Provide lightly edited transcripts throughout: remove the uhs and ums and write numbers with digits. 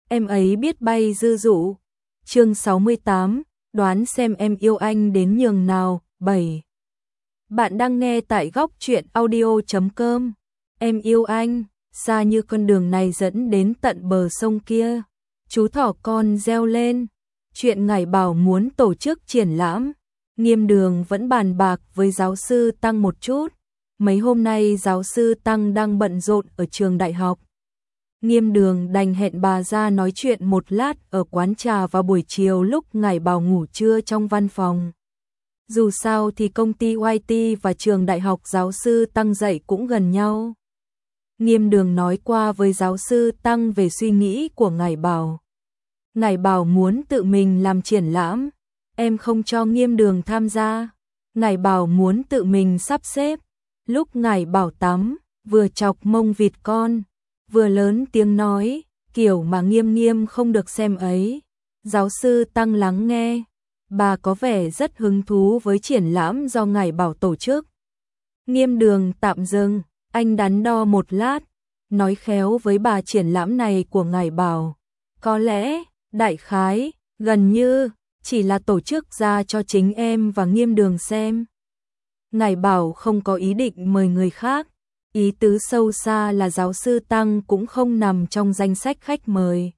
em ấy biết bay dư dụ. Chương 68, đoán xem em yêu anh đến nhường nào. 7. Bạn đang nghe tại góc truyện audio.com. Em yêu anh, xa như con đường này dẫn đến tận bờ sông kia. Chú thỏ con reo lên. Chuyện Ngải Bảo muốn tổ chức triển lãm. Nghiêm Đường vẫn bàn bạc với giáo sư Tăng một chút. Mấy hôm nay giáo sư Tăng đang bận rộn ở trường đại học. Nghiêm Đường đành hẹn bà ra nói chuyện một lát ở quán trà vào buổi chiều lúc Ngải Bảo ngủ trưa trong văn phòng. Dù sao thì công ty YT và trường đại học giáo sư Tăng dạy cũng gần nhau. Nghiêm Đường nói qua với giáo sư Tăng về suy nghĩ của Ngải Bảo. Ngải Bảo muốn tự mình làm triển lãm, em không cho Nghiêm Đường tham gia. Ngải Bảo muốn tự mình sắp xếp. Lúc Ngải Bảo tắm, vừa chọc mông vịt con, vừa lớn tiếng nói, kiểu mà Nghiêm Nghiêm không được xem ấy. Giáo sư Tăng lắng nghe, bà có vẻ rất hứng thú với triển lãm do Ngải Bảo tổ chức. Nghiêm Đường tạm dừng, anh đắn đo một lát, nói khéo với bà triển lãm này của Ngải Bảo. Có lẽ, đại khái, gần như, chỉ là tổ chức ra cho chính em và Nghiêm Đường xem. Ngải Bảo không có ý định mời người khác. Ý tứ sâu xa là giáo sư Tăng cũng không nằm trong danh sách khách mời.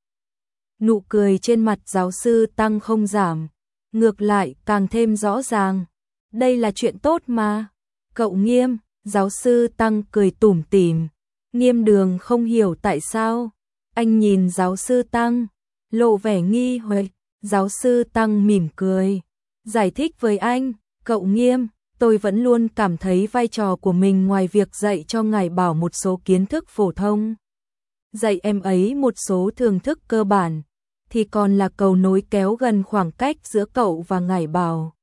Nụ cười trên mặt giáo sư Tăng không giảm, ngược lại càng thêm rõ ràng. Đây là chuyện tốt mà. Cậu Nghiêm, giáo sư Tăng cười tủm tỉm. Nghiêm Đường không hiểu tại sao. Anh nhìn giáo sư Tăng, lộ vẻ nghi hoặc. Giáo sư Tăng mỉm cười, giải thích với anh, cậu Nghiêm, tôi vẫn luôn cảm thấy vai trò của mình ngoài việc dạy cho Ngải Bảo một số kiến thức phổ thông, dạy em ấy một số thưởng thức cơ bản, thì còn là cầu nối kéo gần khoảng cách giữa cậu và Ngải Bảo.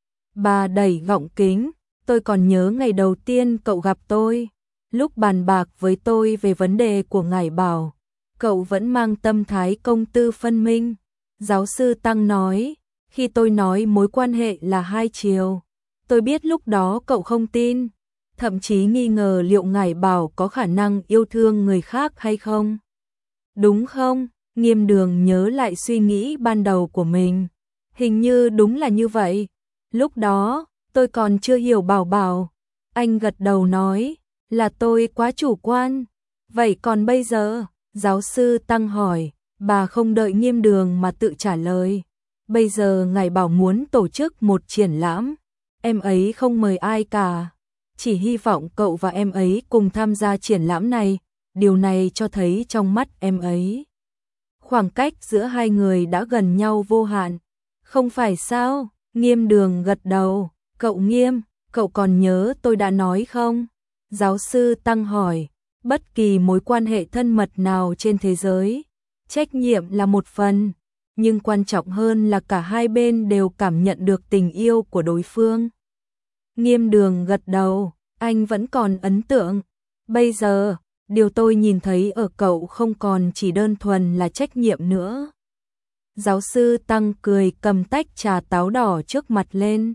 Bà đẩy gọng kính, tôi còn nhớ ngày đầu tiên cậu gặp tôi, lúc bàn bạc với tôi về vấn đề của Ngải Bảo, cậu vẫn mang tâm thái công tư phân minh. Giáo sư Tăng nói, khi tôi nói mối quan hệ là hai chiều, tôi biết lúc đó cậu không tin, thậm chí nghi ngờ liệu Ngải Bảo có khả năng yêu thương người khác hay không. Đúng không? Nghiêm Đường nhớ lại suy nghĩ ban đầu của mình. Hình như đúng là như vậy. Lúc đó, tôi còn chưa hiểu Bảo Bảo. Anh gật đầu nói, là tôi quá chủ quan. Vậy còn bây giờ? Giáo sư Tăng hỏi. Bà không đợi Nghiêm Đường mà tự trả lời. Bây giờ Ngải Bảo muốn tổ chức một triển lãm. Em ấy không mời ai cả. Chỉ hy vọng cậu và em ấy cùng tham gia triển lãm này. Điều này cho thấy trong mắt em ấy, khoảng cách giữa hai người đã gần nhau vô hạn. Không phải sao? Nghiêm Đường gật đầu. Cậu Nghiêm, cậu còn nhớ tôi đã nói không? Giáo sư Tăng hỏi. Bất kỳ mối quan hệ thân mật nào trên thế giới, trách nhiệm là một phần, nhưng quan trọng hơn là cả hai bên đều cảm nhận được tình yêu của đối phương. Nghiêm Đường gật đầu, anh vẫn còn ấn tượng. Bây giờ, điều tôi nhìn thấy ở cậu không còn chỉ đơn thuần là trách nhiệm nữa. Giáo sư Tăng cười cầm tách trà táo đỏ trước mặt lên.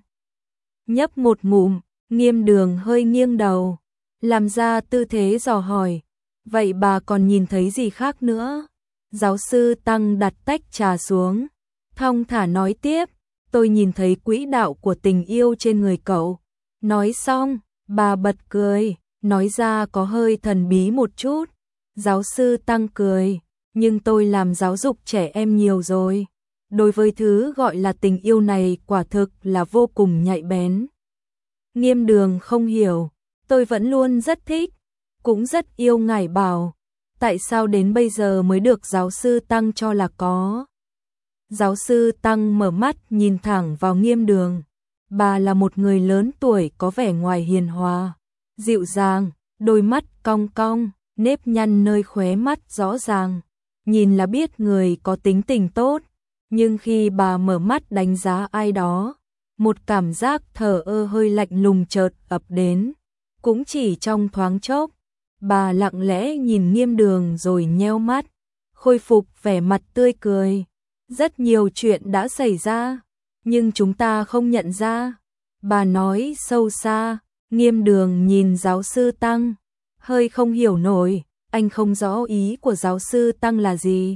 Nhấp một ngụm, Nghiêm Đường hơi nghiêng đầu, làm ra tư thế dò hỏi. Vậy bà còn nhìn thấy gì khác nữa? Giáo sư Tăng đặt tách trà xuống, thong thả nói tiếp, tôi nhìn thấy quỹ đạo của tình yêu trên người cậu. Nói xong, bà bật cười, nói ra có hơi thần bí một chút. Giáo sư Tăng cười, nhưng tôi làm giáo dục trẻ em nhiều rồi. Đối với thứ gọi là tình yêu này quả thực là vô cùng nhạy bén. Nghiêm Đường không hiểu, tôi vẫn luôn rất thích, cũng rất yêu Ngải Bảo. Tại sao đến bây giờ mới được giáo sư Tăng cho là có? Giáo sư Tăng mở mắt nhìn thẳng vào Nghiêm Đường. Bà là một người lớn tuổi có vẻ ngoài hiền hòa, dịu dàng, đôi mắt cong cong, nếp nhăn nơi khóe mắt rõ ràng. Nhìn là biết người có tính tình tốt. Nhưng khi bà mở mắt đánh giá ai đó, một cảm giác thờ ơ hơi lạnh lùng chợt ập đến. Cũng chỉ trong thoáng chốc, bà lặng lẽ nhìn Nghiêm Đường rồi nheo mắt, khôi phục vẻ mặt tươi cười. Rất nhiều chuyện đã xảy ra, nhưng chúng ta không nhận ra. Bà nói sâu xa. Nghiêm Đường nhìn giáo sư Tăng, hơi không hiểu nổi, anh không rõ ý của giáo sư Tăng là gì.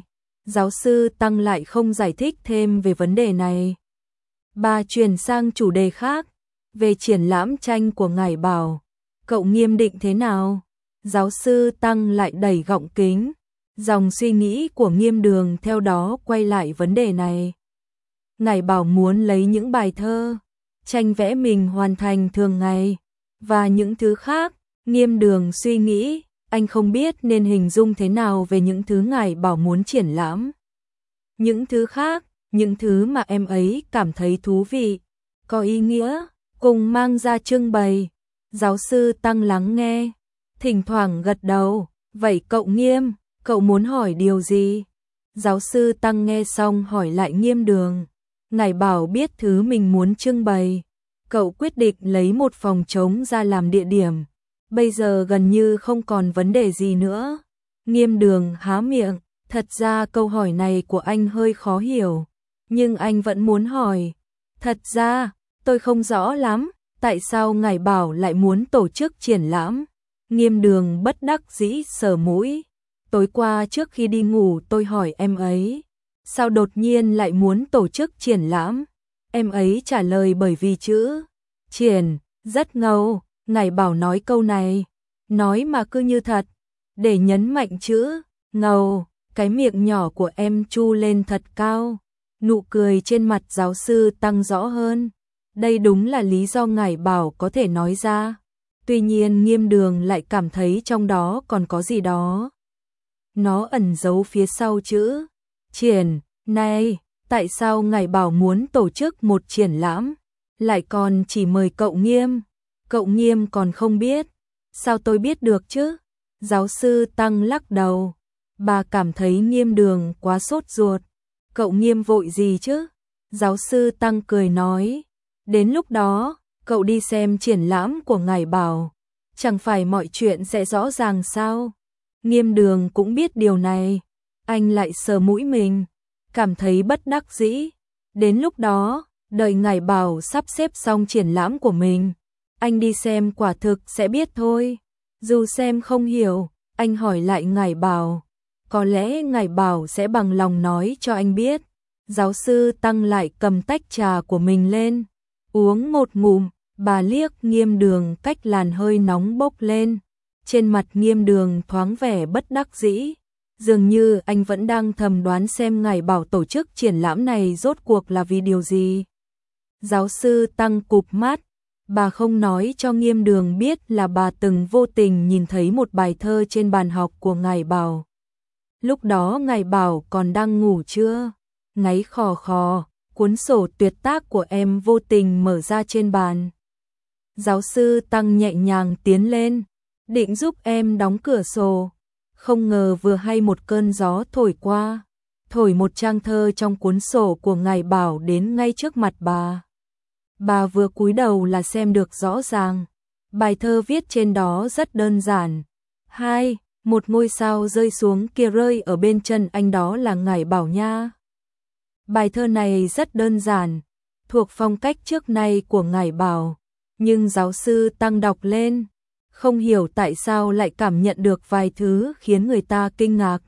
Giáo sư Tăng lại không giải thích thêm về vấn đề này. Bà chuyển sang chủ đề khác, về triển lãm tranh của Ngải Bảo. Cậu Nghiêm định thế nào? Giáo sư Tăng lại đẩy gọng kính. Dòng suy nghĩ của Nghiêm Đường theo đó quay lại vấn đề này. Ngải Bảo muốn lấy những bài thơ, tranh vẽ mình hoàn thành thường ngày, và những thứ khác. Nghiêm Đường suy nghĩ, anh không biết nên hình dung thế nào về những thứ Ngải Bảo muốn triển lãm. Những thứ khác, những thứ mà em ấy cảm thấy thú vị, có ý nghĩa, cùng mang ra trưng bày. Giáo sư Tăng lắng nghe, thỉnh thoảng gật đầu. Vậy cậu Nghiêm, cậu muốn hỏi điều gì? Giáo sư Tăng nghe xong hỏi lại Nghiêm Đường. Ngải Bảo biết thứ mình muốn trưng bày. Cậu quyết định lấy một phòng trống ra làm địa điểm. Bây giờ gần như không còn vấn đề gì nữa. Nghiêm Đường há miệng. Thật ra câu hỏi này của anh hơi khó hiểu, nhưng anh vẫn muốn hỏi. Thật ra, tôi không rõ lắm, tại sao Ngải Bảo lại muốn tổ chức triển lãm? Nghiêm Đường bất đắc dĩ sờ mũi. Tối qua trước khi đi ngủ tôi hỏi em ấy, sao đột nhiên lại muốn tổ chức triển lãm? Em ấy trả lời bởi vì chữ triển rất ngầu. Ngải Bảo nói câu này, nói mà cứ như thật, để nhấn mạnh chữ ngầu. Cái miệng nhỏ của em chu lên thật cao. Nụ cười trên mặt giáo sư Tăng rõ hơn. Đây đúng là lý do Ngải Bảo có thể nói ra. Tuy nhiên Nghiêm Đường lại cảm thấy trong đó còn có gì đó. Nó ẩn giấu phía sau chữ triển. Này, tại sao Ngải Bảo muốn tổ chức một triển lãm, lại còn chỉ mời cậu Nghiêm? Cậu Nghiêm còn không biết. Sao tôi biết được chứ? Giáo sư Tăng lắc đầu. Bà cảm thấy Nghiêm Đường quá sốt ruột. Cậu Nghiêm vội gì chứ? Giáo sư Tăng cười nói. Đến lúc đó, cậu đi xem triển lãm của Ngải Bảo. Chẳng phải mọi chuyện sẽ rõ ràng sao? Nghiêm Đường cũng biết điều này. Anh lại sờ mũi mình, cảm thấy bất đắc dĩ. Đến lúc đó, đợi Ngải Bảo sắp xếp xong triển lãm của mình, anh đi xem quả thực sẽ biết thôi. Dù xem không hiểu, anh hỏi lại Ngải Bảo. Có lẽ Ngải Bảo sẽ bằng lòng nói cho anh biết. Giáo sư Tăng lại cầm tách trà của mình lên, uống một ngụm. Bà liếc Nghiêm Đường cách làn hơi nóng bốc lên. Trên mặt Nghiêm Đường thoáng vẻ bất đắc dĩ. Dường như anh vẫn đang thầm đoán xem Ngải Bảo tổ chức triển lãm này rốt cuộc là vì điều gì. Giáo sư Tăng cụp mắt. Bà không nói cho Nghiêm Đường biết là bà từng vô tình nhìn thấy một bài thơ trên bàn học của Ngải Bảo. Lúc đó Ngải Bảo còn đang ngủ trưa. Ngáy khò khò, cuốn sổ tuyệt tác của em vô tình mở ra trên bàn. Giáo sư Tăng nhẹ nhàng tiến lên, định giúp em đóng cửa sổ. Không ngờ vừa hay một cơn gió thổi qua, thổi một trang thơ trong cuốn sổ của Ngải Bảo đến ngay trước mặt bà. Bà vừa cúi đầu là xem được rõ ràng. Bài thơ viết trên đó rất đơn giản. Một ngôi sao rơi xuống kia rơi ở bên chân anh, đó là Ngải Bảo nha. Bài thơ này rất đơn giản, thuộc phong cách trước nay của Ngải Bảo. Nhưng giáo sư Tăng đọc lên, không hiểu tại sao lại cảm nhận được vài thứ khiến người ta kinh ngạc.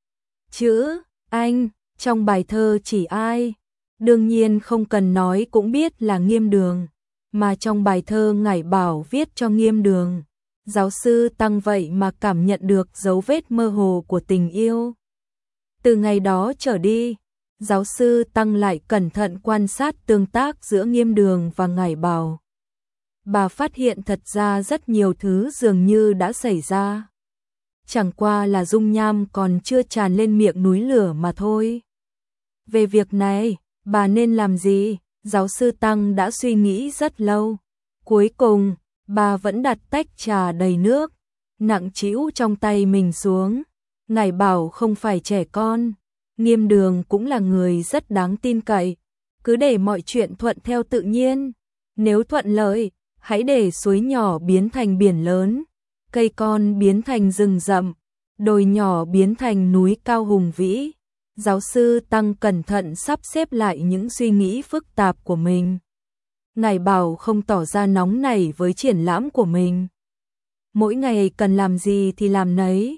Chữ anh trong bài thơ chỉ ai? Đương nhiên không cần nói cũng biết là Nghiêm Đường, mà trong bài thơ Ngải Bảo viết cho Nghiêm Đường. Giáo sư Tăng vậy mà cảm nhận được dấu vết mơ hồ của tình yêu. Từ ngày đó trở đi, giáo sư Tăng lại cẩn thận quan sát tương tác giữa Nghiêm Đường và Ngải Bảo. Bà phát hiện thật ra rất nhiều thứ dường như đã xảy ra. Chẳng qua là dung nham còn chưa tràn lên miệng núi lửa mà thôi. Về việc này, bà nên làm gì? Giáo sư Tăng đã suy nghĩ rất lâu. Cuối cùng, bà vẫn đặt tách trà đầy nước, nặng trĩu trong tay mình xuống. Ngải Bảo không phải trẻ con. Nghiêm Đường cũng là người rất đáng tin cậy. Cứ để mọi chuyện thuận theo tự nhiên. Nếu thuận lợi, hãy để suối nhỏ biến thành biển lớn, cây con biến thành rừng rậm, đồi nhỏ biến thành núi cao hùng vĩ. Giáo sư Tăng cẩn thận sắp xếp lại những suy nghĩ phức tạp của mình. Ngải Bảo không tỏ ra nóng nảy với triển lãm của mình. Mỗi ngày cần làm gì thì làm nấy.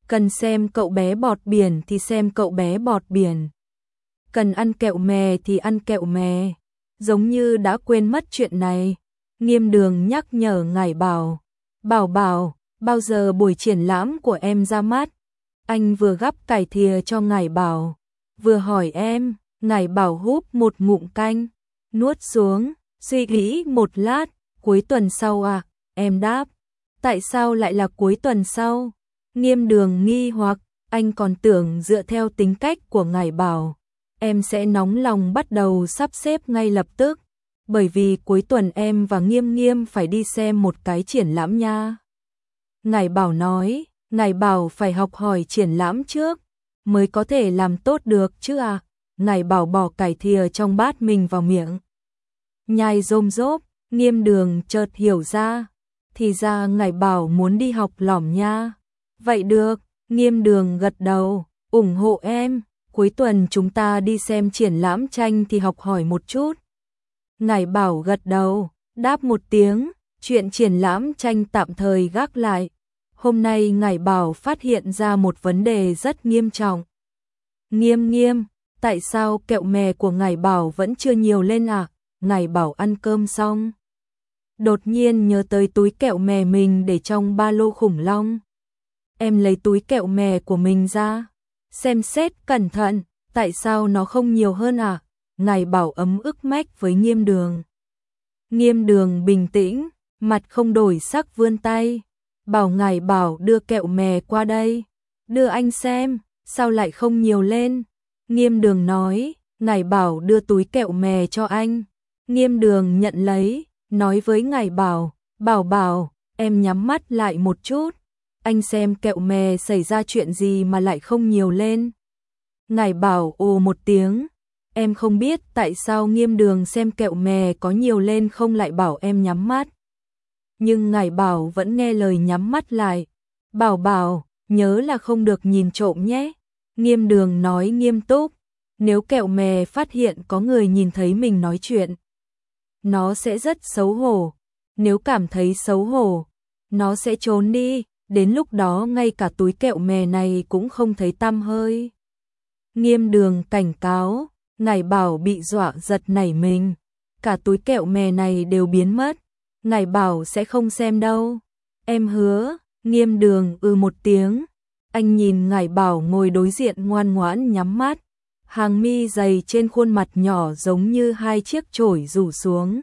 Cần xem cậu bé bọt biển thì xem cậu bé bọt biển. Cần ăn kẹo mè thì ăn kẹo mè. Giống như đã quên mất chuyện này. Nghiêm Đường nhắc nhở Ngải Bảo. Bảo Bảo, bao giờ buổi triển lãm của em ra mắt? Anh vừa gắp cải thìa cho Ngải Bảo, vừa hỏi em. Ngải Bảo húp một ngụm canh, nuốt xuống, suy nghĩ một lát. Cuối tuần sau à? Em đáp. Tại sao lại là cuối tuần sau? Nghiêm Đường nghi hoặc, anh còn tưởng dựa theo tính cách của Ngải Bảo, em sẽ nóng lòng bắt đầu sắp xếp ngay lập tức. Bởi vì cuối tuần em và Nghiêm Nghiêm phải đi xem một cái triển lãm nha. Ngải Bảo nói, Ngải Bảo phải học hỏi triển lãm trước, mới có thể làm tốt được chứ à. Ngải Bảo bỏ cải thìa trong bát mình vào miệng, nhai rôm rốp. Nghiêm Đường chợt hiểu ra, thì ra Ngải Bảo muốn đi học lỏm nha. Vậy được, Nghiêm Đường gật đầu, ủng hộ em. Cuối tuần chúng ta đi xem triển lãm tranh thì học hỏi một chút. Ngải Bảo gật đầu, đáp một tiếng, chuyện triển lãm tranh tạm thời gác lại. Hôm nay Ngải Bảo phát hiện ra một vấn đề rất nghiêm trọng. Nghiêm Nghiêm, tại sao kẹo mè của Ngải Bảo vẫn chưa nhiều lên à? Ngải Bảo ăn cơm xong, đột nhiên nhớ tới túi kẹo mè mình để trong ba lô khủng long. Em lấy túi kẹo mè của mình ra, xem xét cẩn thận, tại sao nó không nhiều hơn à? Ngải Bảo ấm ức mách với Nghiêm Đường. Nghiêm Đường bình tĩnh, mặt không đổi sắc vươn tay, bảo Ngải Bảo đưa kẹo mè qua đây. Đưa anh xem, sao lại không nhiều lên? Nghiêm Đường nói. Ngải Bảo đưa túi kẹo mè cho anh. Nghiêm Đường nhận lấy, nói với Ngải Bảo, Bảo Bảo, em nhắm mắt lại một chút. Anh xem kẹo mè xảy ra chuyện gì mà lại không nhiều lên. Ngải Bảo ồ một tiếng. Em không biết tại sao Nghiêm Đường xem kẹo mè có nhiều lên không lại bảo em nhắm mắt. Nhưng Ngải Bảo vẫn nghe lời nhắm mắt lại. Bảo Bảo, nhớ là không được nhìn trộm nhé. Nghiêm Đường nói nghiêm túc. Nếu kẹo mè phát hiện có người nhìn thấy mình nói chuyện, nó sẽ rất xấu hổ. Nếu cảm thấy xấu hổ, nó sẽ trốn đi. Đến lúc đó ngay cả túi kẹo mè này cũng không thấy tăm hơi. Nghiêm Đường cảnh cáo. Ngải Bảo bị dọa giật nảy mình. Cả túi kẹo mè này đều biến mất. Ngải Bảo sẽ không xem đâu. Em hứa. Nghiêm Đường một tiếng. Anh nhìn Ngải Bảo ngồi đối diện ngoan ngoãn nhắm mắt. Hàng mi dày trên khuôn mặt nhỏ giống như hai chiếc chổi rủ xuống.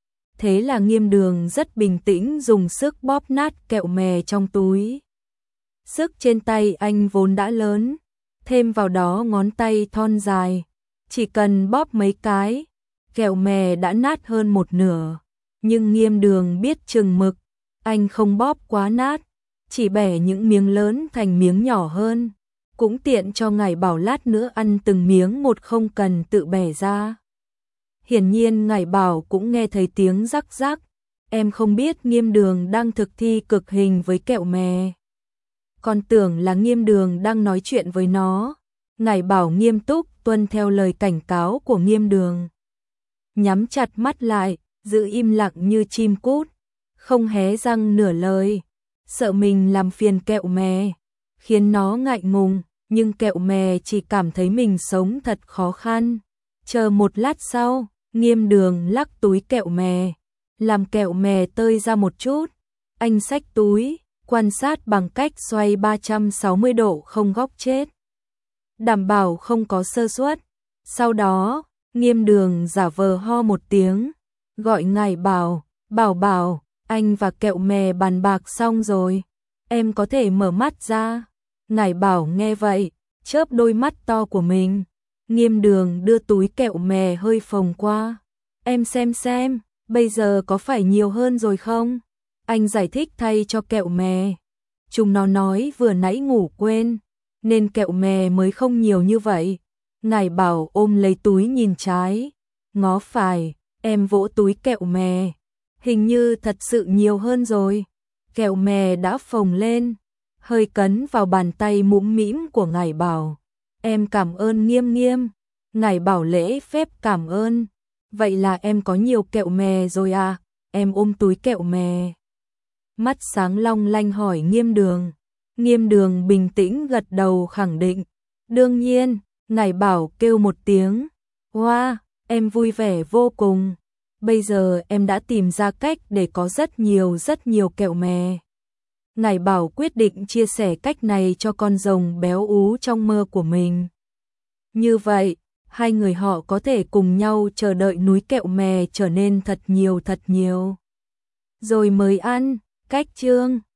Thế là Nghiêm Đường rất bình tĩnh dùng sức bóp nát kẹo mè trong túi. Sức trên tay anh vốn đã lớn, thêm vào đó ngón tay thon dài, chỉ cần bóp mấy cái, kẹo mè đã nát hơn một nửa. Nhưng Nghiêm Đường biết chừng mực, anh không bóp quá nát, chỉ bẻ những miếng lớn thành miếng nhỏ hơn, cũng tiện cho Ngải Bảo lát nữa ăn từng miếng một không cần tự bẻ ra. Hiển nhiên Ngải Bảo cũng nghe thấy tiếng rắc rắc. Em không biết Nghiêm Đường đang thực thi cực hình với kẹo mè, còn tưởng là Nghiêm Đường đang nói chuyện với nó. Ngải Bảo nghiêm túc tuân theo lời cảnh cáo của Nghiêm Đường, nhắm chặt mắt lại, giữ im lặng như chim cút, không hé răng nửa lời, sợ mình làm phiền kẹo mè, khiến nó ngại ngùng, nhưng kẹo mè chỉ cảm thấy mình sống thật khó khăn. Chờ một lát sau, Nghiêm Đường lắc túi kẹo mè, làm kẹo mè tơi ra một chút. Anh xách túi, quan sát bằng cách xoay 360 độ không góc chết, đảm bảo không có sơ suất. Sau đó, Nghiêm Đường giả vờ ho một tiếng, gọi Ngải Bảo, Bảo Bảo, anh và kẹo mè bàn bạc xong rồi, em có thể mở mắt ra. Ngải Bảo nghe vậy, chớp đôi mắt to của mình. Nghiêm Đường đưa túi kẹo mè hơi phồng qua. Em xem, bây giờ có phải nhiều hơn rồi không? Anh giải thích thay cho kẹo mè. Chúng nó nói vừa nãy ngủ quên, nên kẹo mè mới không nhiều như vậy. Ngải Bảo ôm lấy túi nhìn trái, ngó phải, em vỗ túi kẹo mè. Hình như thật sự nhiều hơn rồi. Kẹo mè đã phồng lên, hơi cấn vào bàn tay mũm mĩm của Ngải Bảo. Em cảm ơn Nghiêm Nghiêm. Ngải Bảo lễ phép cảm ơn. Vậy là em có nhiều kẹo mè rồi à? Em ôm túi kẹo mè, mắt sáng long lanh hỏi Nghiêm Đường. Nghiêm Đường bình tĩnh gật đầu khẳng định. Đương nhiên, Ngải Bảo kêu một tiếng. Wow, em vui vẻ vô cùng. Bây giờ em đã tìm ra cách để có rất nhiều kẹo mè. Ngải Bảo quyết định chia sẻ cách này cho con rồng béo ú trong mơ của mình. Như vậy, hai người họ có thể cùng nhau chờ đợi núi kẹo mè trở nên thật nhiều. Rồi mới ăn, cách chương